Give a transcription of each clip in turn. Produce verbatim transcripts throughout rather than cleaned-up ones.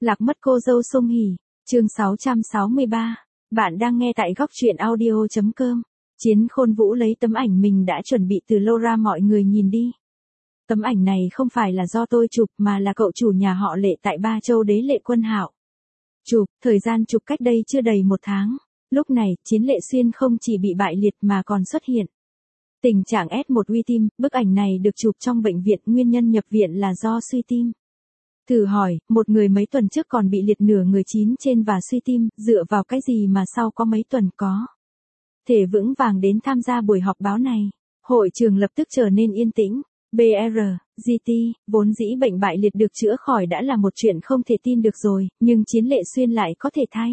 Lạc mất cô dâu Song Hỷ, chương sáu trăm sáu mươi ba. Bạn đang nghe tại góc truyện audio chấm com. Chiến Khôn Vũ lấy tấm ảnh mình đã chuẩn bị từ lâu ra mọi người nhìn đi. Tấm ảnh này không phải là do tôi chụp mà là cậu chủ nhà họ Lệ tại Ba Châu Đế Lệ Quân Hạo. Chụp, thời gian chụp cách đây chưa đầy một tháng. Lúc này, Chiến Lệ Xuyên không chỉ bị bại liệt mà còn xuất hiện tình trạng ét một uy tim. Bức ảnh này được chụp trong bệnh viện, nguyên nhân nhập viện là do suy tim. Thử hỏi, một người mấy tuần trước còn bị liệt nửa người chín trên và suy tim, dựa vào cái gì mà sau có mấy tuần có thể vững vàng đến tham gia buổi họp báo này. Hội trường lập tức trở nên yên tĩnh. bê rờ, giê tê, vốn dĩ bệnh bại liệt được chữa khỏi đã là một chuyện không thể tin được rồi, nhưng Chiến Lệ Xuyên lại có thể thay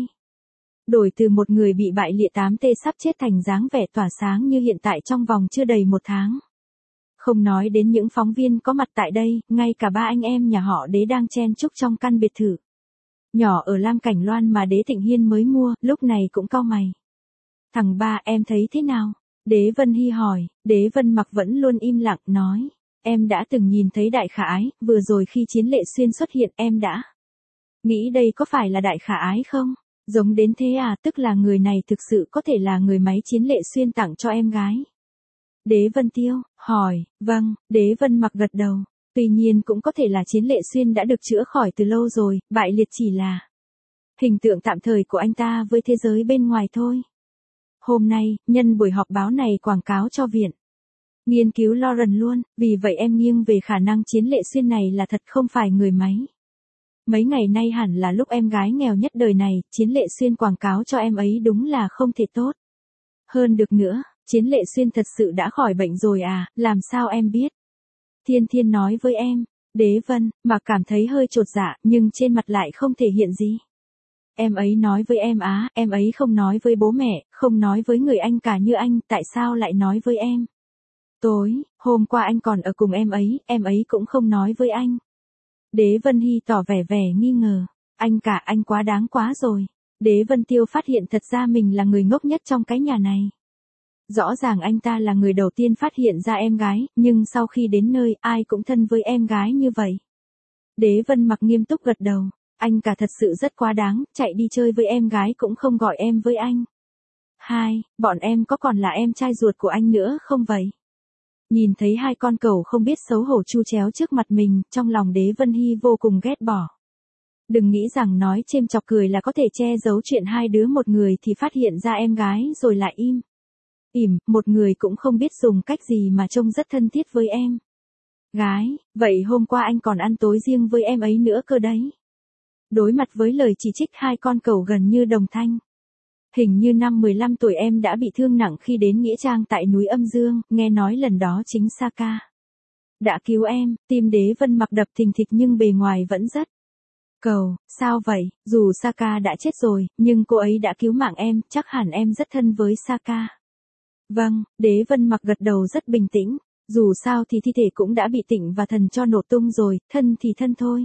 đổi từ một người bị bại liệt tám tê sắp chết thành dáng vẻ tỏa sáng như hiện tại trong vòng chưa đầy một tháng. Không nói đến những phóng viên có mặt tại đây, ngay cả ba anh em nhà họ Đế đang chen chúc trong căn biệt thự nhỏ ở Lam Cảnh Loan mà Đế Thịnh Hiên mới mua, lúc này cũng cau mày. Thằng ba, em thấy thế nào? Đế Vân Hy hỏi. Đế Vân Mặc vẫn luôn im lặng, nói. Em đã từng nhìn thấy Đại Khả Ái, vừa rồi khi Chiến Lệ Xuyên xuất hiện em đã nghĩ đây có phải là Đại Khả Ái không? Giống đến thế à, tức là người này thực sự có thể là người máy Chiến Lệ Xuyên tặng cho em gái. Đế Vân Tiêu, hỏi. Vâng, Đế Vân Mặc gật đầu. Tuy nhiên cũng có thể là Chiến Lệ Xuyên đã được chữa khỏi từ lâu rồi, bại liệt chỉ là hình tượng tạm thời của anh ta với thế giới bên ngoài thôi. Hôm nay, nhân buổi họp báo này quảng cáo cho viện nghiên cứu Lauren luôn, vì vậy em nghiêng về khả năng Chiến Lệ Xuyên này là thật không phải người máy. Mấy ngày nay hẳn là lúc em gái nghèo nhất đời này, Chiến Lệ Xuyên quảng cáo cho em ấy đúng là không thể tốt hơn được nữa. Chiến Lệ Xuyên thật sự đã khỏi bệnh rồi à, làm sao em biết? Thiên Thiên nói với em. Đế Vân mà cảm thấy hơi chột dạ, nhưng trên mặt lại không thể hiện gì. Em ấy nói với em á, em ấy không nói với bố mẹ, không nói với người anh cả như anh, tại sao lại nói với em? Tối, hôm qua anh còn ở cùng em ấy, em ấy cũng không nói với anh. Đế Vân Hy tỏ vẻ vẻ nghi ngờ. Anh cả, anh quá đáng quá rồi. Đế Vân Tiêu phát hiện thật ra mình là người ngốc nhất trong cái nhà này. Rõ ràng anh ta là người đầu tiên phát hiện ra em gái, nhưng sau khi đến nơi, ai cũng thân với em gái như vậy. Đế Vân Mặc nghiêm túc gật đầu. Anh cả thật sự rất quá đáng, chạy đi chơi với em gái cũng không gọi em với anh. Hai, bọn em có còn là em trai ruột của anh nữa không vậy? Nhìn thấy hai con cẩu không biết xấu hổ chu chéo trước mặt mình, trong lòng Đế Vân Hy vô cùng ghét bỏ. Đừng nghĩ rằng nói chêm chọc cười là có thể che giấu chuyện hai đứa một người thì phát hiện ra em gái rồi lại im ỉm, một người cũng không biết dùng cách gì mà trông rất thân thiết với em gái, vậy hôm qua anh còn ăn tối riêng với em ấy nữa cơ đấy. Đối mặt với lời chỉ trích hai con cẩu gần như đồng thanh. Hình như năm mười lăm tuổi em đã bị thương nặng khi đến nghĩa trang tại núi Âm Dương, nghe nói lần đó chính Saka đã cứu em. Tim Đế Vân Mặc đập thình thịch nhưng bề ngoài vẫn rất cầu. Sao vậy? Dù Saka đã chết rồi, nhưng cô ấy đã cứu mạng em, chắc hẳn em rất thân với Saka. Vâng, Đế Vân Mặc gật đầu rất bình tĩnh. Dù sao thì thi thể cũng đã bị Tịnh và Thần cho nổ tung rồi, thân thì thân thôi.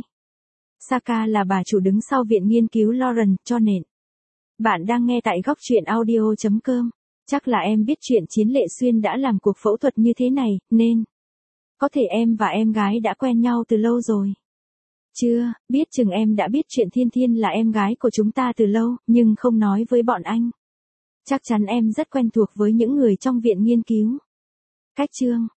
Saka là bà chủ đứng sau viện nghiên cứu Lauren, cho nên. Bạn đang nghe tại góc truyện audio chấm com. Chắc là em biết chuyện Chiến Lệ Xuyên đã làm cuộc phẫu thuật như thế này, nên có thể em và em gái đã quen nhau từ lâu rồi. Chưa, biết chừng em đã biết chuyện Thiên Thiên là em gái của chúng ta từ lâu, nhưng không nói với bọn anh. Chắc chắn em rất quen thuộc với những người trong viện nghiên cứu. Cách chương,